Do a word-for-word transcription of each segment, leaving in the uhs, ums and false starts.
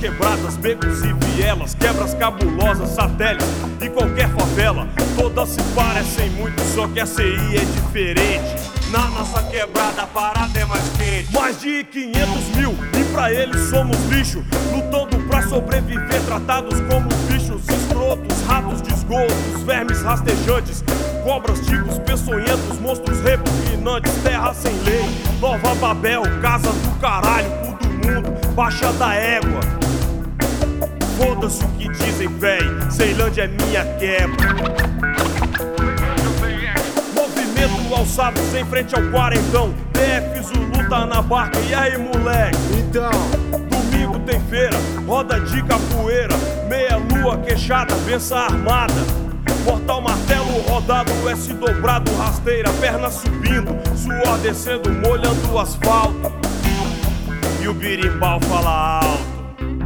quebradas, becos e vielas, quebras cabulosas, satélites e qualquer favela. Todas se parecem muito, só que a C I é diferente. Na nossa quebrada a parada é mais quente. Mais de quinhentos mil e pra eles somos lixo, lutando pra sobreviver, tratados como bichos escrotos, ratos de esgotos, vermes rastejantes, cobras, tigres peçonhentos, monstros repugnantes, terra sem lei, Nova Babel, casa do caralho, cu do mundo, baixa da égua. Foda-se o que dizem, véi, Ceilândia é minha quebra. Alçados em frente ao quarentão, D F Zulu tá na barca, e aí moleque? Então, domingo tem feira, roda de capoeira, meia lua queixada, benção armada, mortal martelo rodado, S dobrado, rasteira, perna subindo, suor descendo, molhando o asfalto, e o birimbau fala alto.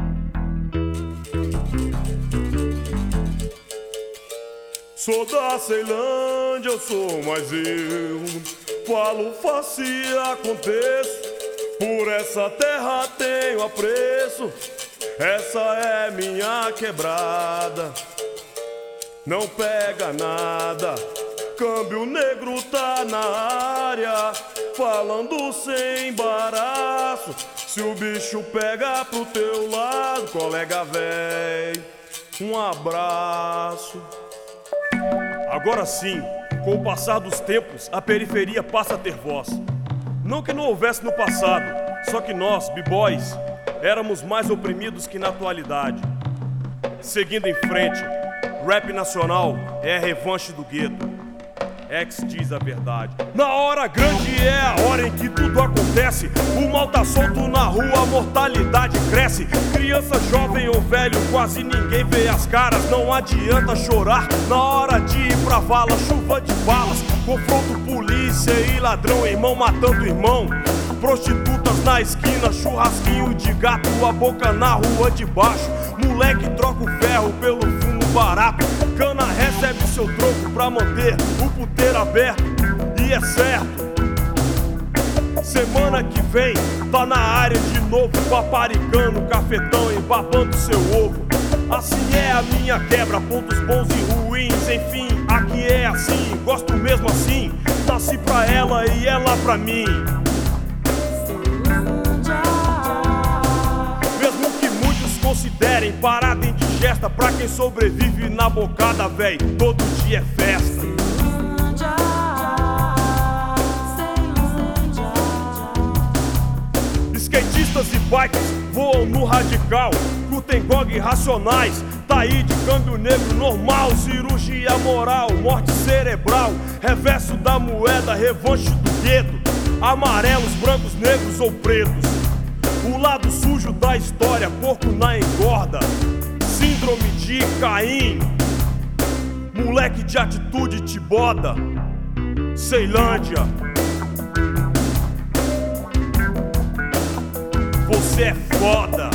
Sou da Ceilândia, eu sou mais eu. Falo, faço e aconteço. Por essa terra tenho apreço. Essa é minha quebrada. Não pega nada. Câmbio negro tá na área, falando sem embaraço. Se o bicho pega pro teu lado, colega véi, um abraço. Agora sim, com o passar dos tempos, a periferia passa a ter voz. Não que não houvesse no passado, só que nós, b-boys, éramos mais oprimidos que na atualidade. Seguindo em frente, rap nacional é a revanche do gueto. X diz a verdade. Na hora grande é a hora em que tudo acontece. O mal tá solto na rua, a mortalidade cresce. Criança, jovem ou velho, quase ninguém vê as caras. Não adianta chorar na hora de ir pra vala. Chuva de balas, confronto polícia e ladrão, irmão matando irmão. Prostitutas na esquina, churrasquinho de gato, a boca na rua de baixo. Moleque troca o ferro pelo fumo barato. Cana recebe seu troco pra manter o puteiro aberto. E é certo, semana que vem tá na área de novo, paparicando, cafetão, embabando seu ovo. Assim é a minha quebra, pontos bons e ruins. Enfim, aqui é assim, gosto mesmo assim. Nasci pra ela e ela pra mim. Mesmo que muitos considerem parada indigesta, pra quem sobrevive na bocada, véi, todo dia é festa. Skatistas e bikes voam no radical, curtem gog racionais, tá aí de câmbio negro normal, cirurgia moral, morte cerebral, reverso da moeda, revanche do gueto, amarelos, brancos, negros ou pretos, o lado sujo da história, porco na engorda, síndrome de Caim, moleque de atitude te boda, Ceilândia. Você é foda.